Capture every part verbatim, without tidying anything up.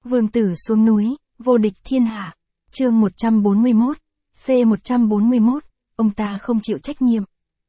Vương tử xuống núi, vô địch thiên hạ. Chương một trăm bốn mươi mốt, C một trăm bốn mươi mốt, ông ta không chịu trách nhiệm.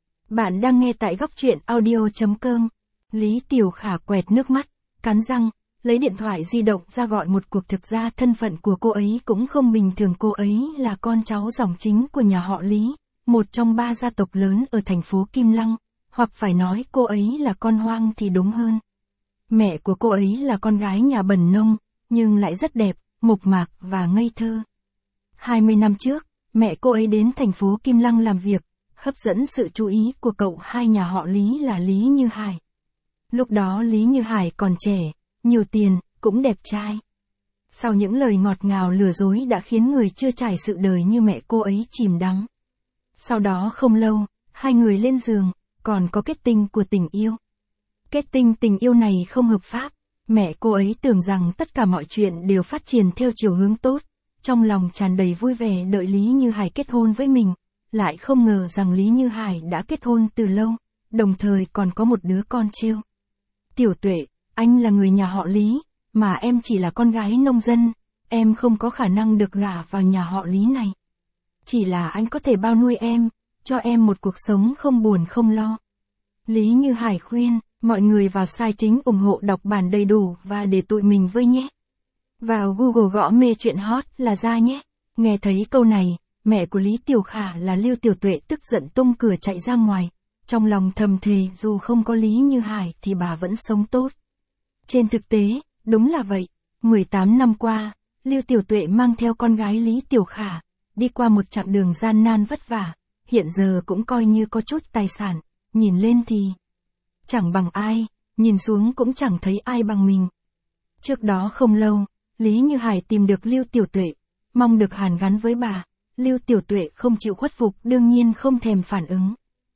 Bạn đang nghe tại góc truyện audio chấm com. Lý Tiểu Khả quẹt nước mắt, cắn răng, lấy điện thoại di động ra gọi một cuộc. Thực ra thân phận của cô ấy cũng không bình thường, cô ấy là con cháu dòng chính của nhà họ Lý, một trong ba gia tộc lớn ở thành phố Kim Lăng, hoặc phải nói cô ấy là con hoang thì đúng hơn. Mẹ của cô ấy là con gái nhà bần nông, nhưng lại rất đẹp, mộc mạc và ngây thơ. hai mươi năm trước, mẹ cô ấy đến thành phố Kim Lăng làm việc, hấp dẫn sự chú ý của cậu hai nhà họ Lý là Lý Như Hải. Lúc đó Lý Như Hải còn trẻ, nhiều tiền, cũng đẹp trai. Sau những lời ngọt ngào lừa dối đã khiến người chưa trải sự đời như mẹ cô ấy chìm đắm. Sau đó không lâu, hai người lên giường, còn có kết tinh của tình yêu. Kết tinh tình yêu này không hợp pháp, mẹ cô ấy tưởng rằng tất cả mọi chuyện đều phát triển theo chiều hướng tốt, trong lòng tràn đầy vui vẻ đợi Lý Như Hải kết hôn với mình, lại không ngờ rằng Lý Như Hải đã kết hôn từ lâu, đồng thời còn có một đứa con trêu. Tiểu Tuệ, anh là người nhà họ Lý, mà em chỉ là con gái nông dân, em không có khả năng được gả vào nhà họ Lý này. Chỉ là anh có thể bao nuôi em, cho em một cuộc sống không buồn không lo. Lý Như Hải khuyên, mọi người vào site chính ủng hộ đọc bản đầy đủ và để tụi mình với nhé. Vào Google gõ mê chuyện hot là ra nhé. Nghe thấy câu này, mẹ của Lý Tiểu Khả là Lưu Tiểu Tuệ tức giận tung cửa chạy ra ngoài, trong lòng thầm thề dù không có Lý Như Hải thì bà vẫn sống tốt. Trên thực tế, đúng là vậy, mười tám năm qua, Lưu Tiểu Tuệ mang theo con gái Lý Tiểu Khả, đi qua một chặng đường gian nan vất vả, hiện giờ cũng coi như có chút tài sản, nhìn lên thì chẳng bằng ai, nhìn xuống cũng chẳng thấy ai bằng mình. Trước đó không lâu, Lý Như Hải tìm được Lưu Tiểu Tuệ, mong được hàn gắn với bà, Lưu Tiểu Tuệ không chịu khuất phục, đương nhiên không thèm phản ứng.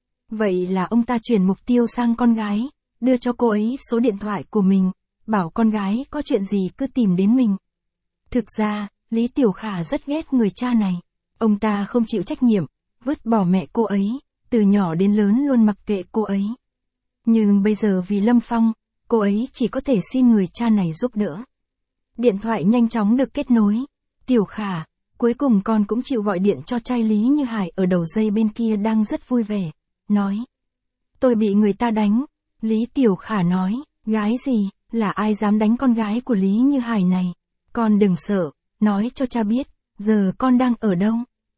Vậy là ông ta chuyển mục tiêu sang con gái, đưa cho cô ấy số điện thoại của mình, bảo con gái có chuyện gì cứ tìm đến mình. Thực ra, Lý Tiểu Khả rất ghét người cha này, ông ta không chịu trách nhiệm, vứt bỏ mẹ cô ấy, từ nhỏ đến lớn luôn mặc kệ cô ấy. Nhưng bây giờ vì Lâm Phong, cô ấy chỉ có thể xin người cha này giúp đỡ. Điện thoại nhanh chóng được kết nối. Tiểu Khả, cuối cùng con cũng chịu gọi điện cho trai Lý Như Hải ở đầu dây bên kia đang rất vui vẻ, nói. Tôi bị người ta đánh. Lý Tiểu Khả nói, gái gì, là ai dám đánh con gái của Lý Như Hải này? Con đừng sợ, nói cho cha biết, giờ con đang ở đâu?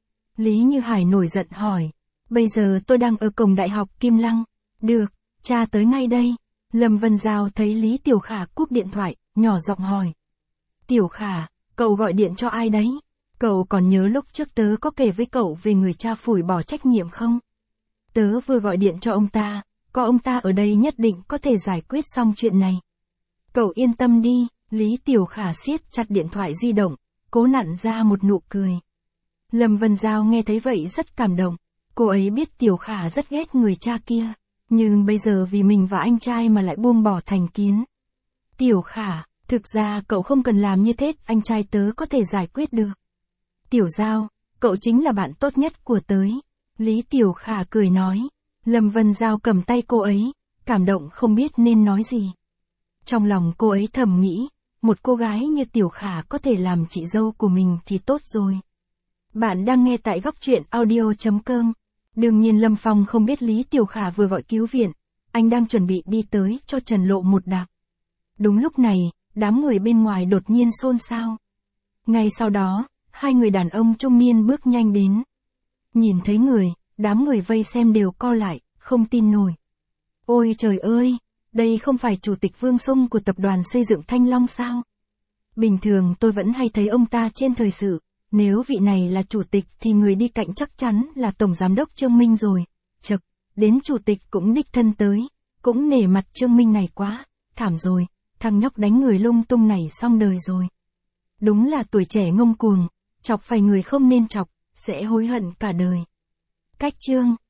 Lý Như Hải nổi giận hỏi, bây giờ tôi đang ở cổng đại học Kim Lăng. Được, cha tới ngay đây. Lâm Vân Giao thấy Lý Tiểu Khả cúp điện thoại, nhỏ giọng hỏi. Tiểu Khả, cậu gọi điện cho ai đấy? Cậu còn nhớ lúc trước tớ có kể với cậu về người cha phủi bỏ trách nhiệm không? Tớ vừa gọi điện cho ông ta, có ông ta ở đây nhất định có thể giải quyết xong chuyện này. Cậu yên tâm đi. Lý Tiểu Khả siết chặt điện thoại di động, cố nặn ra một nụ cười. Lâm Vân Giao nghe thấy vậy rất cảm động, cô ấy biết Tiểu Khả rất ghét người cha kia, nhưng bây giờ vì mình và anh trai mà lại buông bỏ thành kiến. Tiểu Khả, thực ra cậu không cần làm như thế, anh trai tớ có thể giải quyết được. Tiểu Giao, cậu chính là bạn tốt nhất của tớ. Lý Tiểu Khả cười nói. Lâm Vân Giao cầm tay cô ấy, cảm động không biết nên nói gì. Trong lòng cô ấy thầm nghĩ, một cô gái như Tiểu Khả có thể làm chị dâu của mình thì tốt rồi. Bạn đang nghe tại góc truyện audio chấm com. Đương nhiên Lâm Phong không biết Lý Tiểu Khả vừa gọi cứu viện, anh đang chuẩn bị đi tới cho Trần Lộ một đạp. Đúng lúc này, đám người bên ngoài đột nhiên xôn xao. Ngay sau đó, hai người đàn ông trung niên bước nhanh đến. Nhìn thấy người, đám người vây xem đều co lại, không tin nổi. Ôi trời ơi, đây không phải Chủ tịch Vương Sung của tập đoàn xây dựng Thanh Long sao? Bình thường tôi vẫn hay thấy ông ta trên thời sự, nếu vị này là chủ tịch thì người đi cạnh chắc chắn là Tổng Giám đốc Trương Minh rồi. Chật, đến chủ tịch cũng đích thân tới, cũng nể mặt Trương Minh này quá, thảm rồi, thằng nhóc đánh người lung tung này xong đời rồi. Đúng là tuổi trẻ ngông cuồng, chọc phải người không nên chọc, sẽ hối hận cả đời. Cách chương